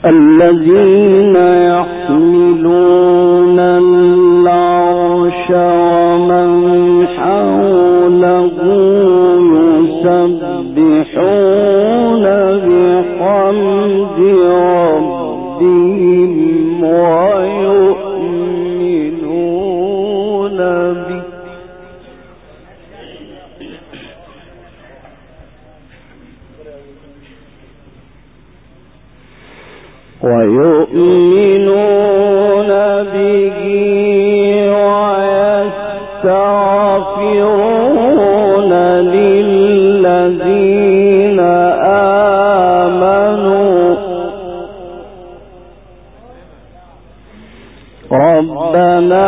الذين يحملون العرش ومن حوله يسبحون بحمد ربهم ويؤمنون به ويستغفرون للذين آمنوا ربنا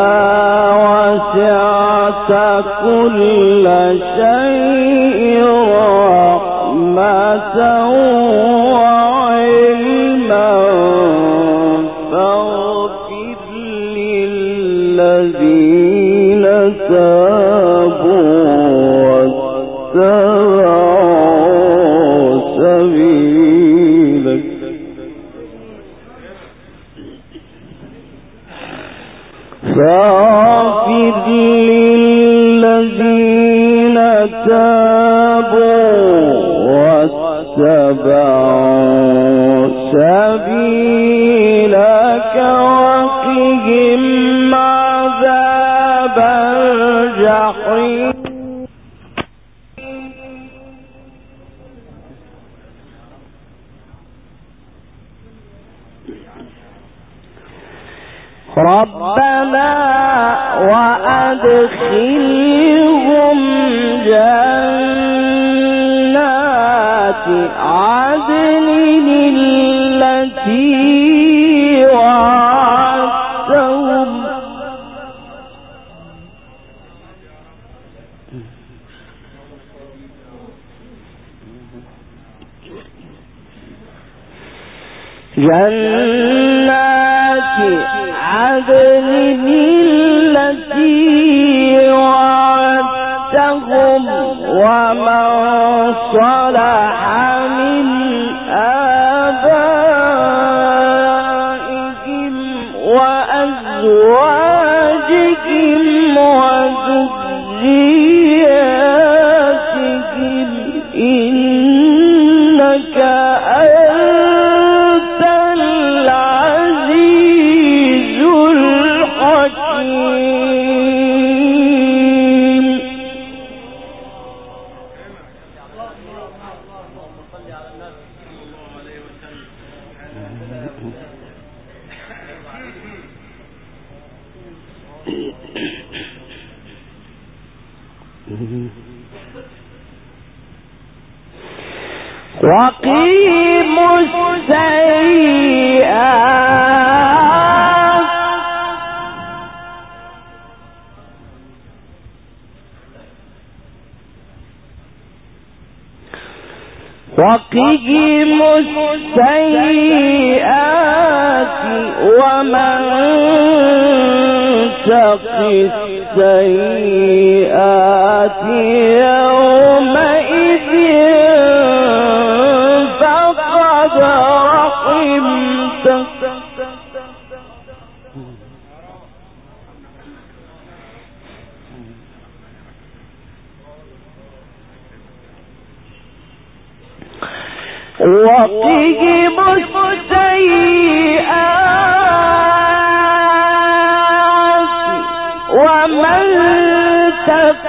وسعت كل شيء رحمة وعلما فاغفر للذين تابوا واتبعوا سبيلك فاغفر للذين تابوا واتبعوا سبيلك وقهم عذاب الجحيم ربنا وأدخلهم جنات عدن التي وعدتهم جنات عدن التي وعدتهم ومن صلح من آبائهم وأزواجهم وذرياتهم إنك أنت العزيز الحكيم وقيموا السيئات ومن تق السيئات يومئذ فقد رحمته وقهم السيئات ومن تق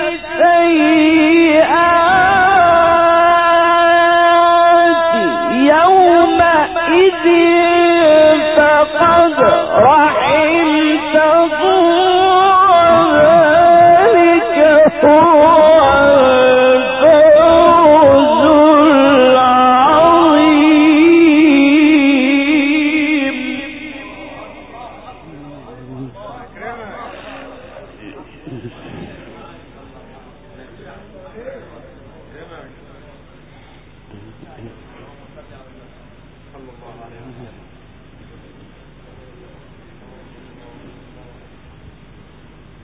السيئات يومئذ فقد رحمته وذلك هو الفوز العظيم.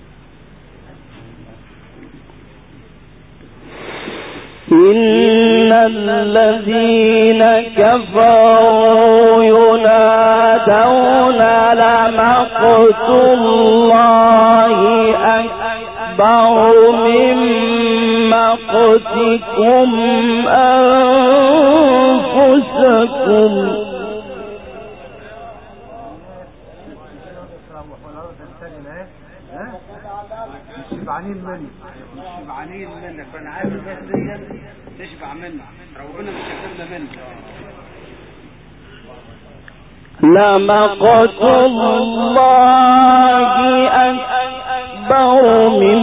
إن الذين كفروا ينادون لمقت الله أكبر من مقتكم أنفسكم شبعانين منك، فانا عايز الناس دي تشبع منك، ربنا مش هيحرمنا منك. لمقت الله أكبر من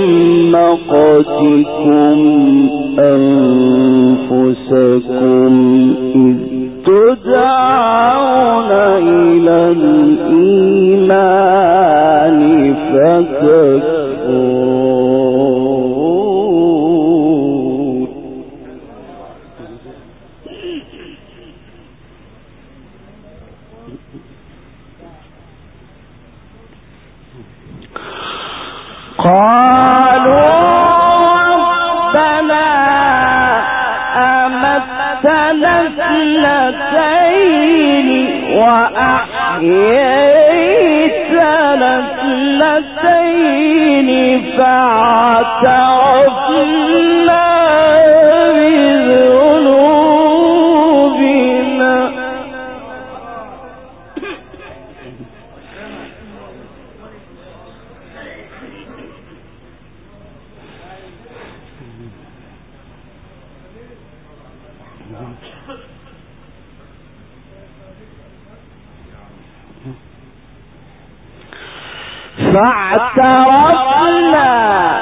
مقتكم أنفسكم إذ تدعون إلى الإيمان فتكفرون. قالوا ربنا أمتنا اثنتين وأحييتنا اثنتين فاعترفنا بذنوبنا. فاعترفنا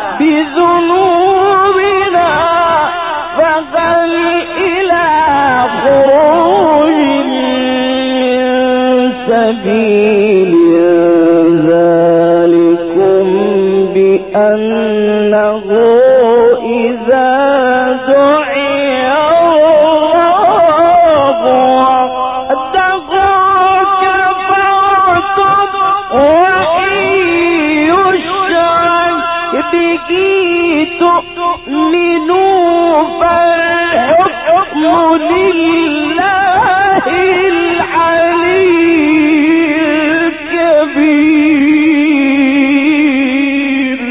بذنوبنا فهل إلى خروج من سبيل ذلكم بأنه إذا دعي الله وحده كفرتم به تؤمنوا فالحكم لله العلي الكبير.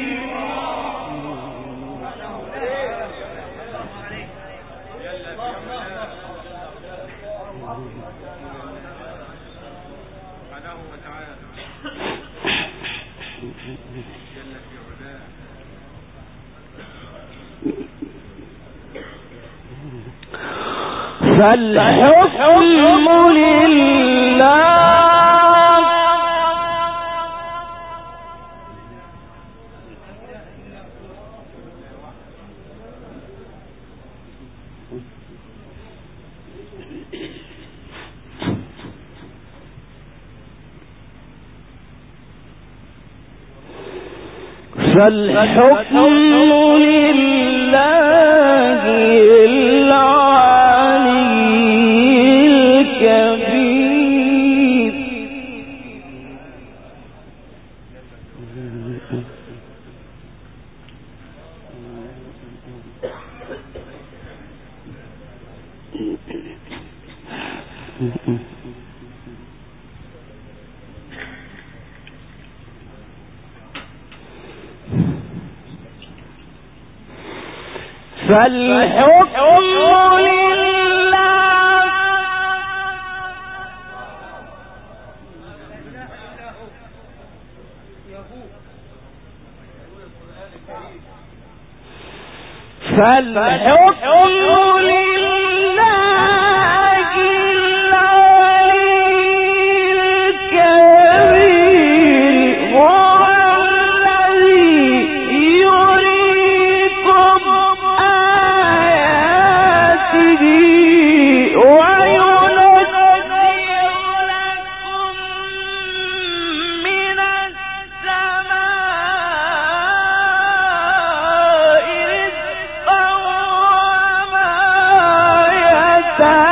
فالحكم لله فالحكم لله العلي الكبير. فالحكم لله فالحكم لله الكبير هو الذي يريكم آياته وينزل لكم من السماء رزقا وما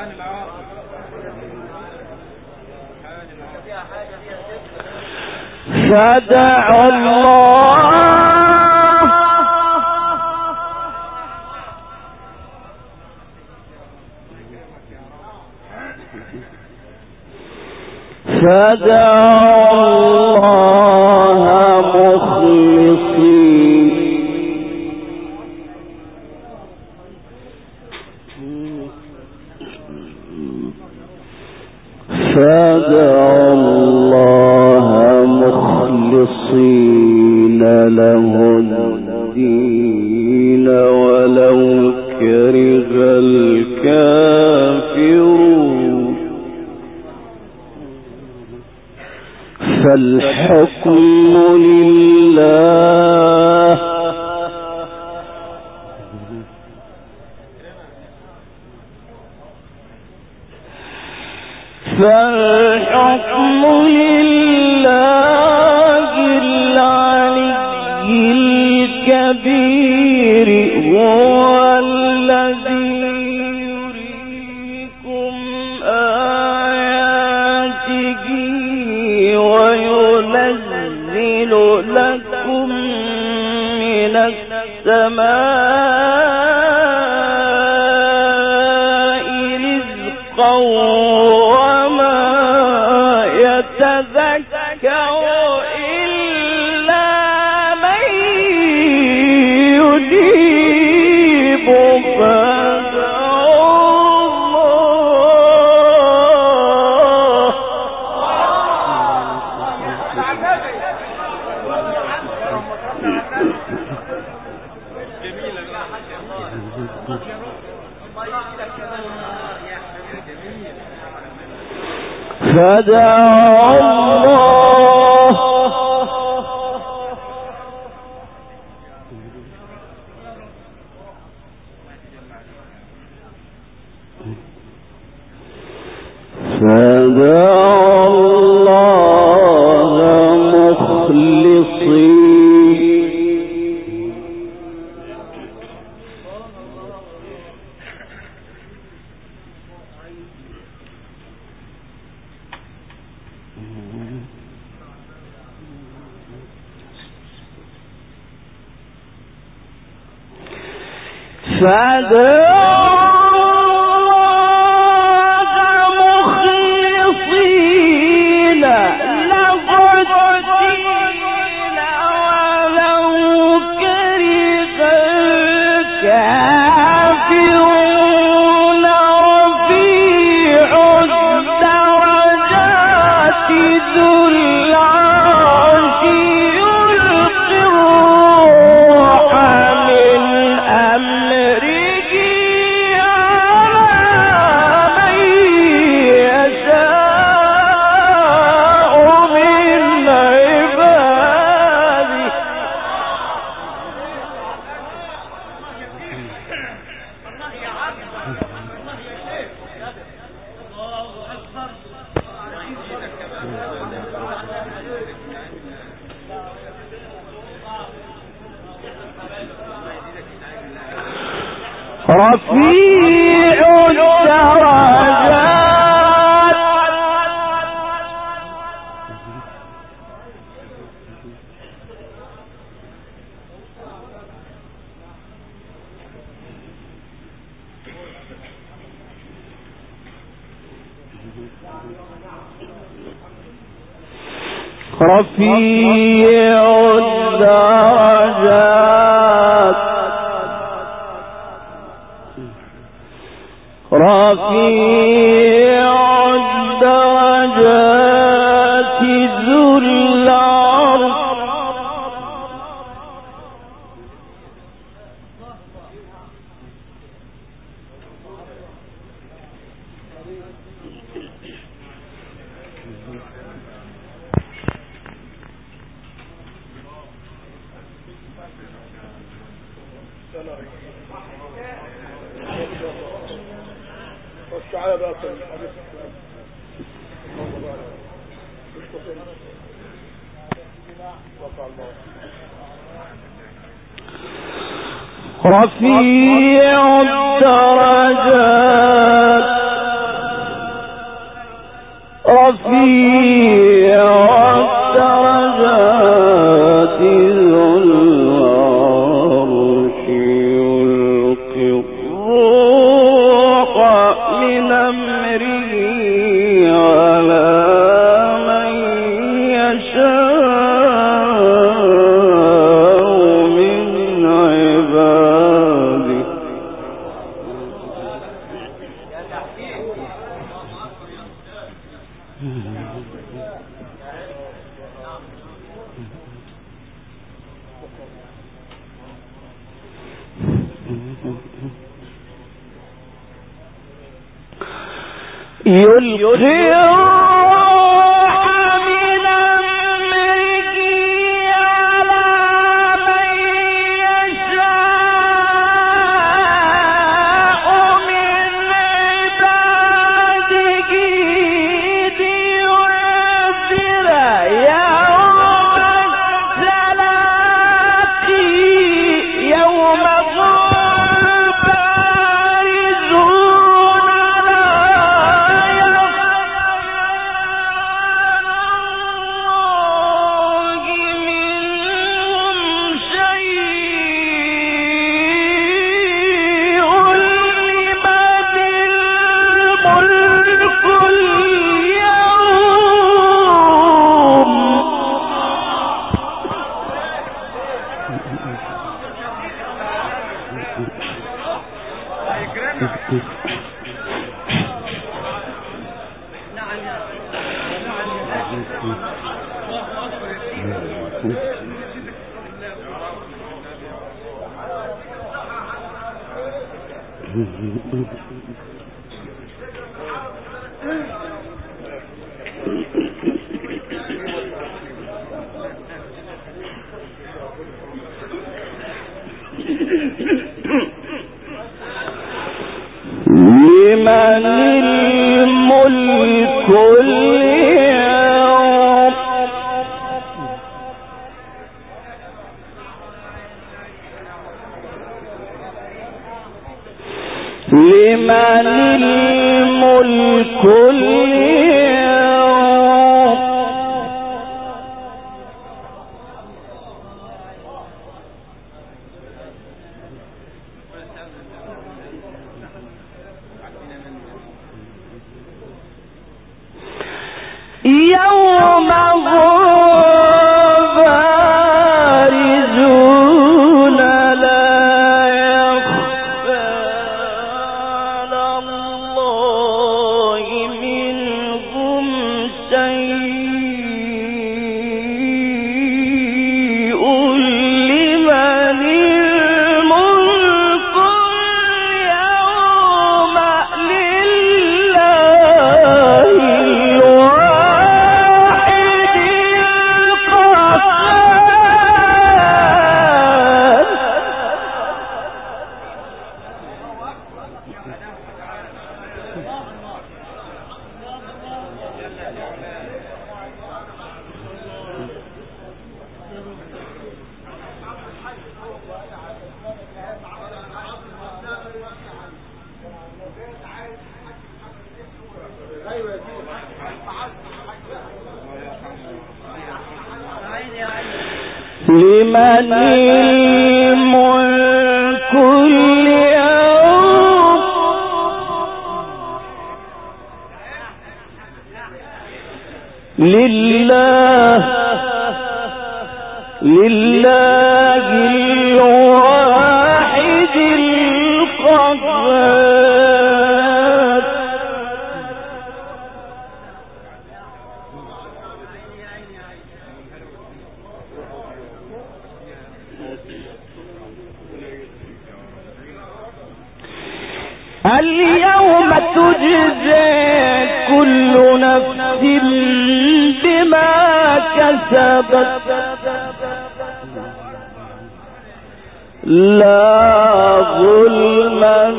فدعوا الله مخلصين له الدين ولو كره الكافرون فالحكم لله فالحكم لله العلي الكبير هو الذي يريكم آياته وينزل لكم من السماء رزقا فدعوا الله مخلصين رفيع الدرجات رفيع الدرجات رفيع الدرجات ذو العرش رفيع الدرجات رفيع الدرجات ذو العرش يلقي الروح من أمره على من يشاء من عباده. يلقي الروح من أمره على من يشاء من عباده لينذر يوم التلاقي يوم لمن الملك اليوم لمن الملك اليوم يوم بارزون لا يخفى على الله منهم شيء لمن الملك اليوم لله لمن الملك اليوم لله الواحد القهار اليوم تجزى كل نفس بما كسبت لا ظلم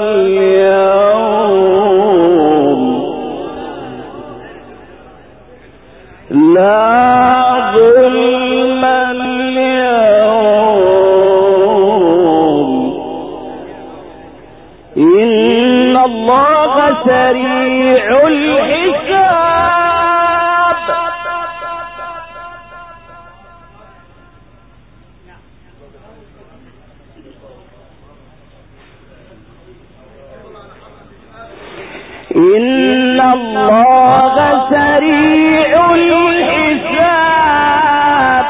اليوم لا ظلم اليوم إن الله سريع الحساب الله سريع الحساب.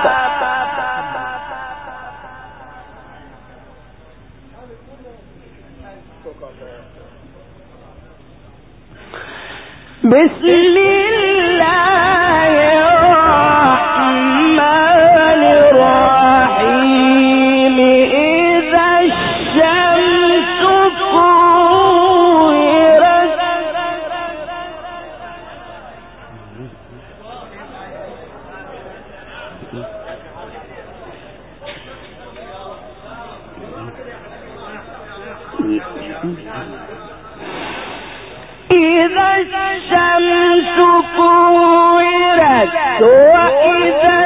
بسم الله الرحمن الرحيم إذا الشمس كورت إذا الشمس كورت وإذا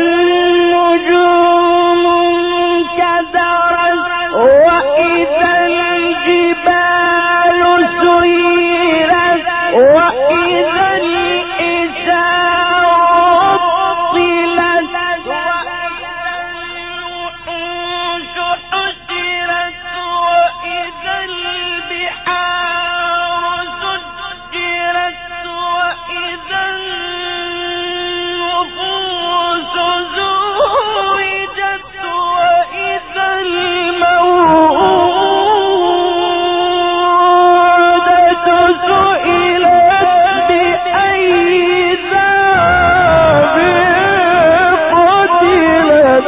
النجوم انكدرت وإذا الجبال سيرت وإذا الإشار عطلت وإذا الوحوش حشرت وإذا البحار سجرت وإذا النفوس زوجت وإذا الموءودة سئلت بأي ذنب قتلت.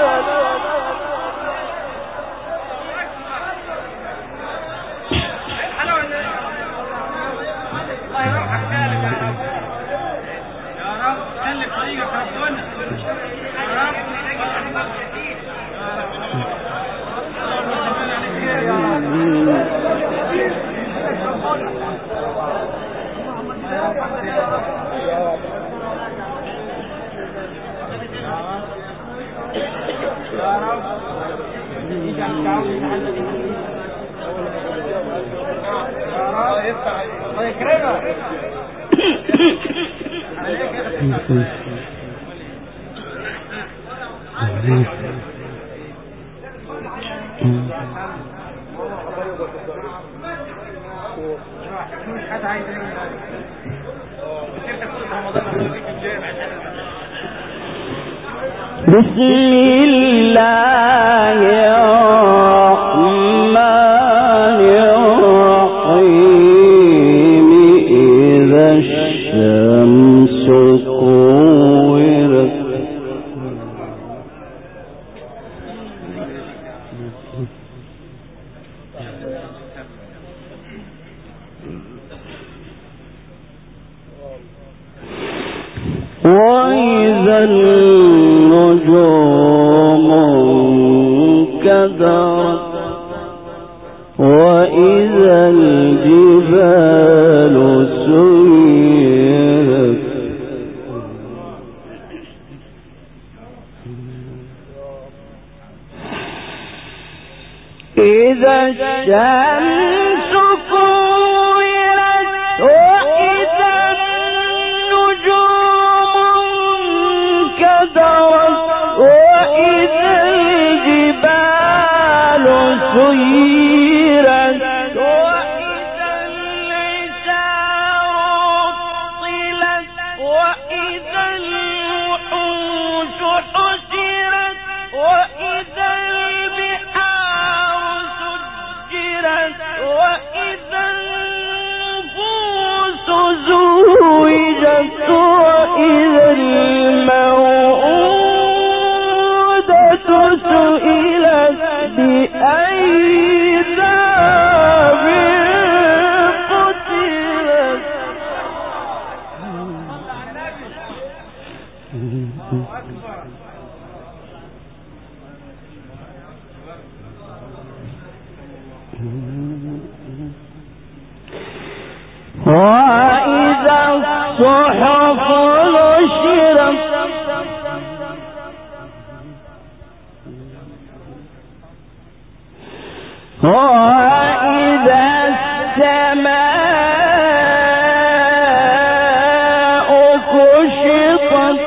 بسم الله الرحمن الرحيم إذا الشمس كورت وإذا النجوم انكدرت وإذا الجبال سيرت إذا الشمس كورت وإذا النجوم انكدرت وإذا الجبال سيرت وإذا العشار عطلت وإذا الوحوش حشرت وإذا البحار سجرت وإذا النفوس زوجت وإذا الموءودة سئلت بأي ذنب قتلت. وإذا الصحف نشرت وإذا السماء كشطت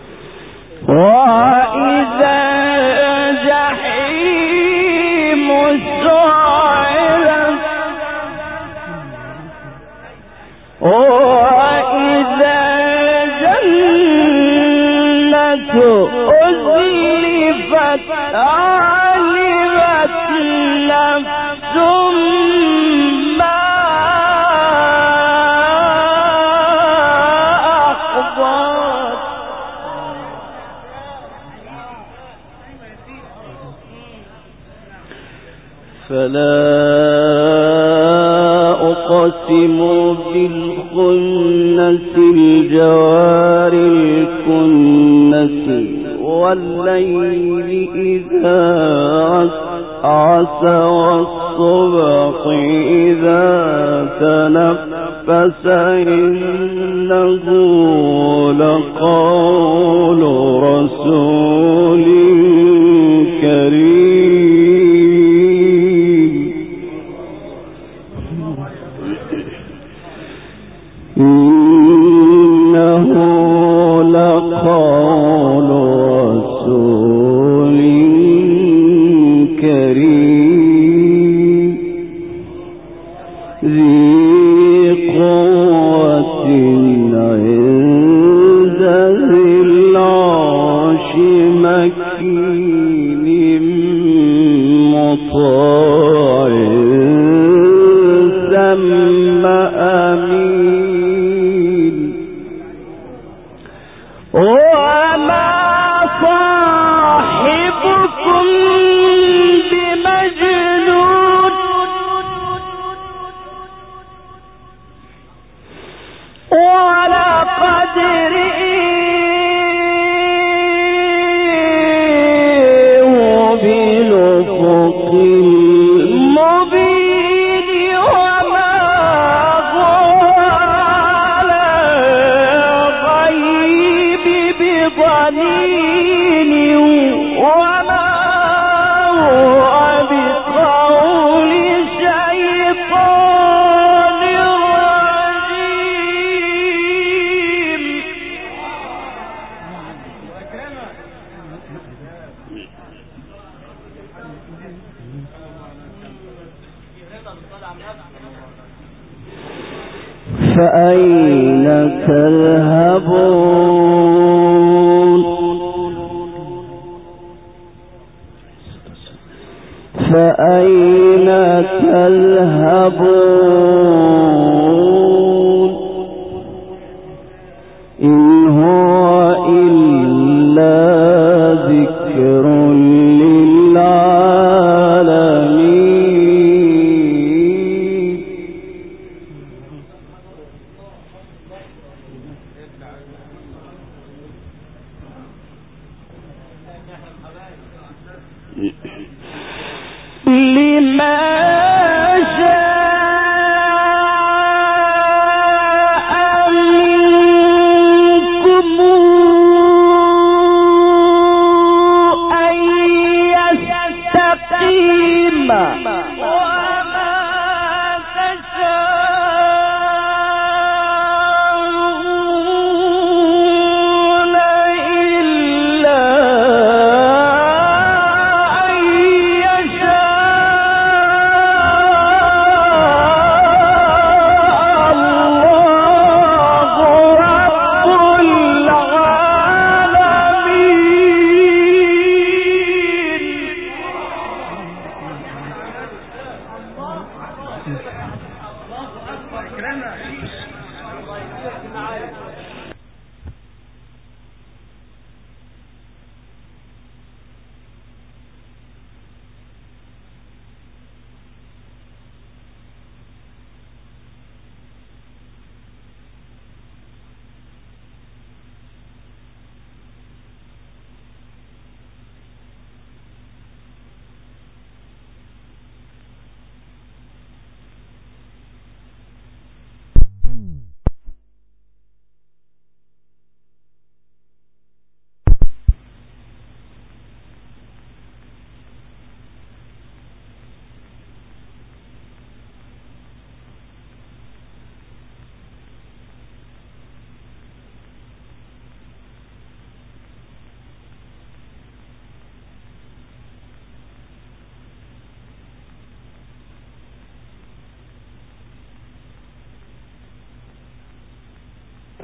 وإذا الجحيم سعرت وإذا الجنة أزلفت علمت نفس ما أحضرت فلا أقسم بالخنس الجوار الكنس والليل إذا عسعس والصبح إذا تنفس إنه لقول رسول كريم إنه لقول رسول كريم ذي قوة عند ذي العرش مكين مطاع ثم أمين وما صاحبكم بمجنون ولقد رئيه بالأفق المبين وما هو على الغيب بضنين وما هو بقول شيطان رجيم فأين تذهبون فأين تذهبون إن هو إلا ذكر للعالمين لما شاء منكم أن يستقيم وما تشاءون إلا أن يشاء الله رب العالمين.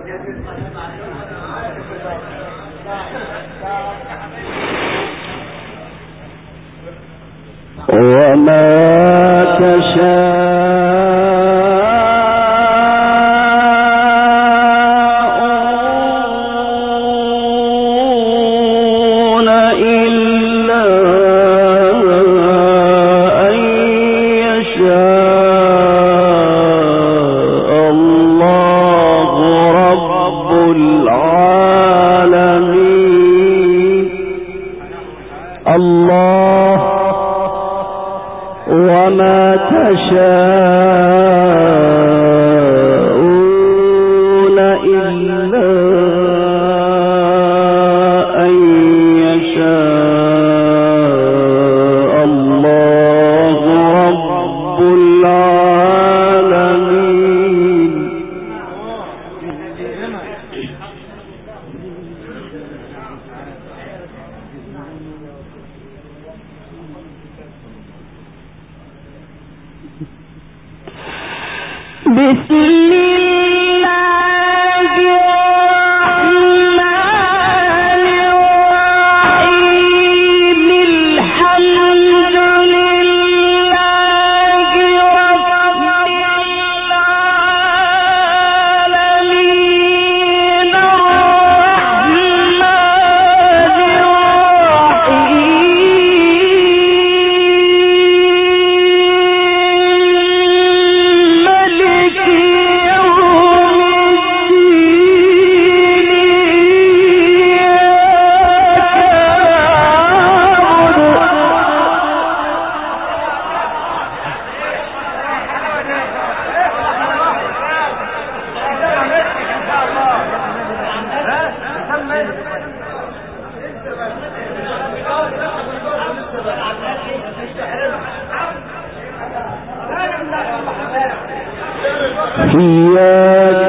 إياك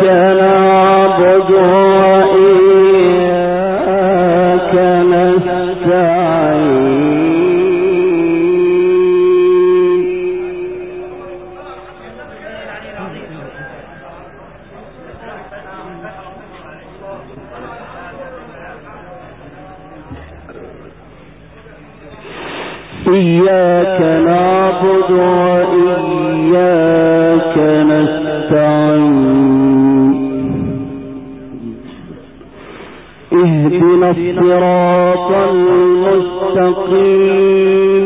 نعبد وإياك نستعين إياك نعبد وإياك اهدنا الصراط المستقيم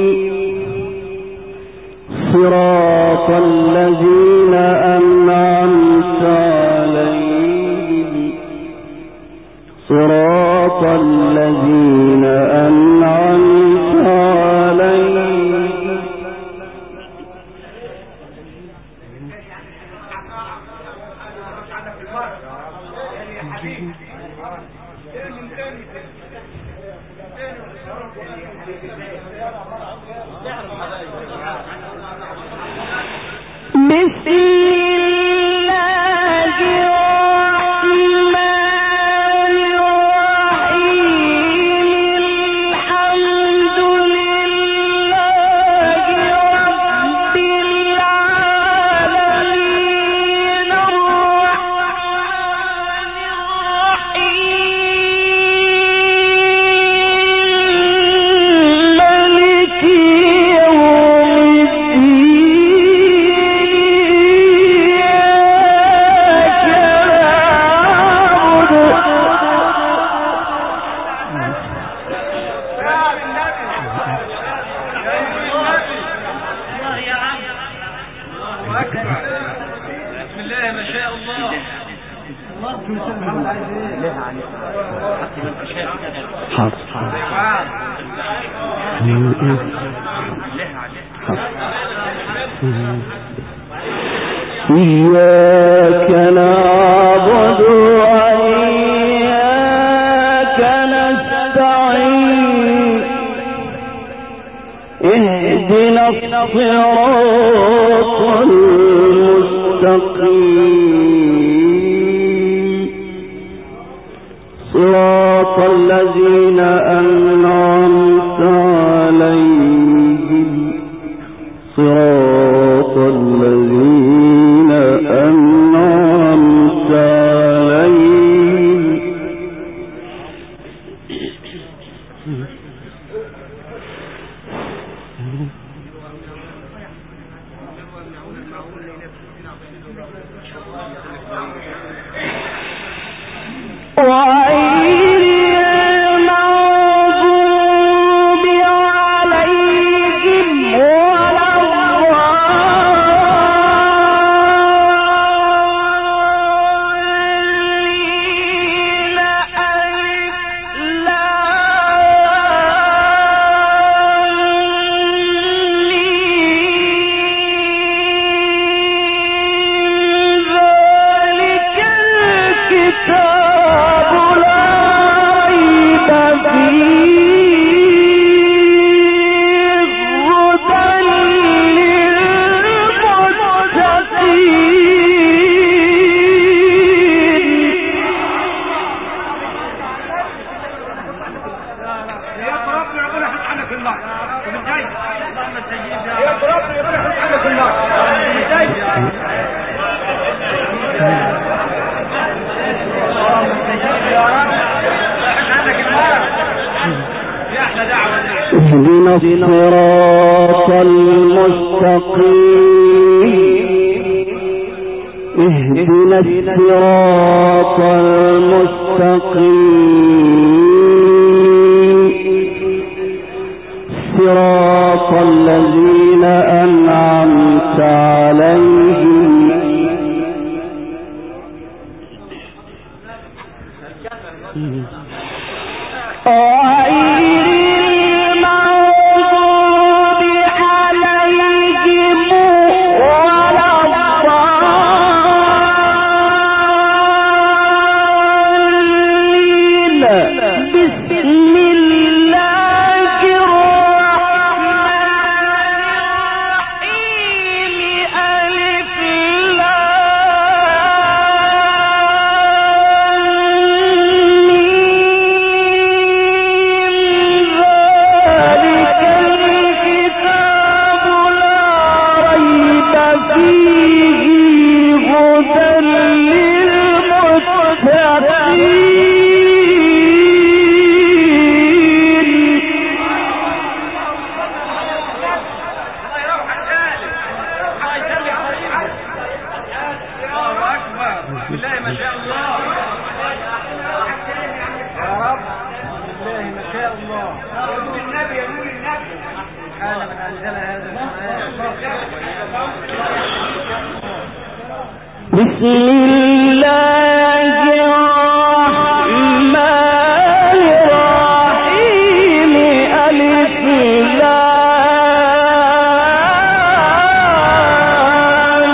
صراط الذين أنعمت عليهم صراط الذين أنعمت عليهم إياك نعبد وإياك نستعين اهدنا الصراط المستقيم صراط الذين أنعمت عليهم صراط الذين أنعمت عليهم اهدنا الصراط المستقيم اهدنا الصراط المستقيم صراط الذين أنعمت عليهم بسم الله الرحمن الرحيم ألف لام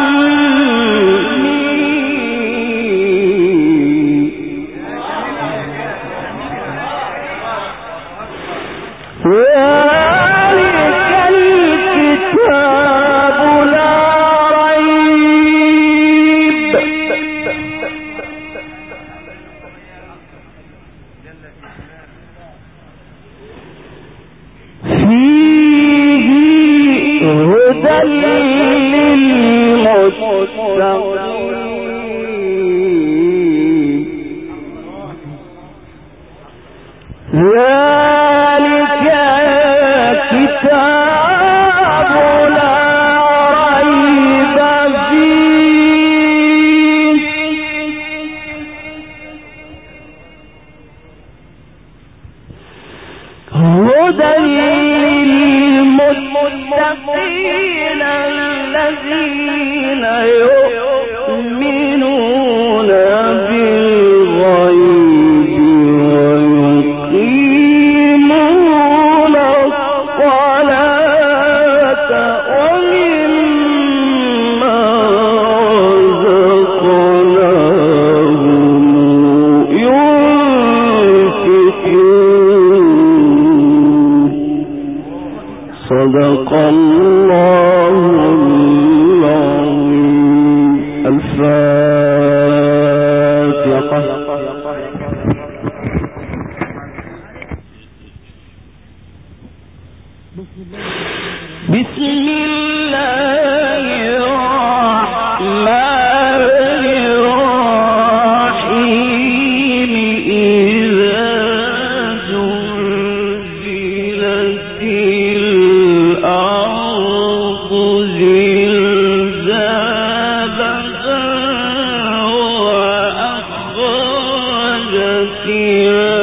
هدى للمتقين خلاق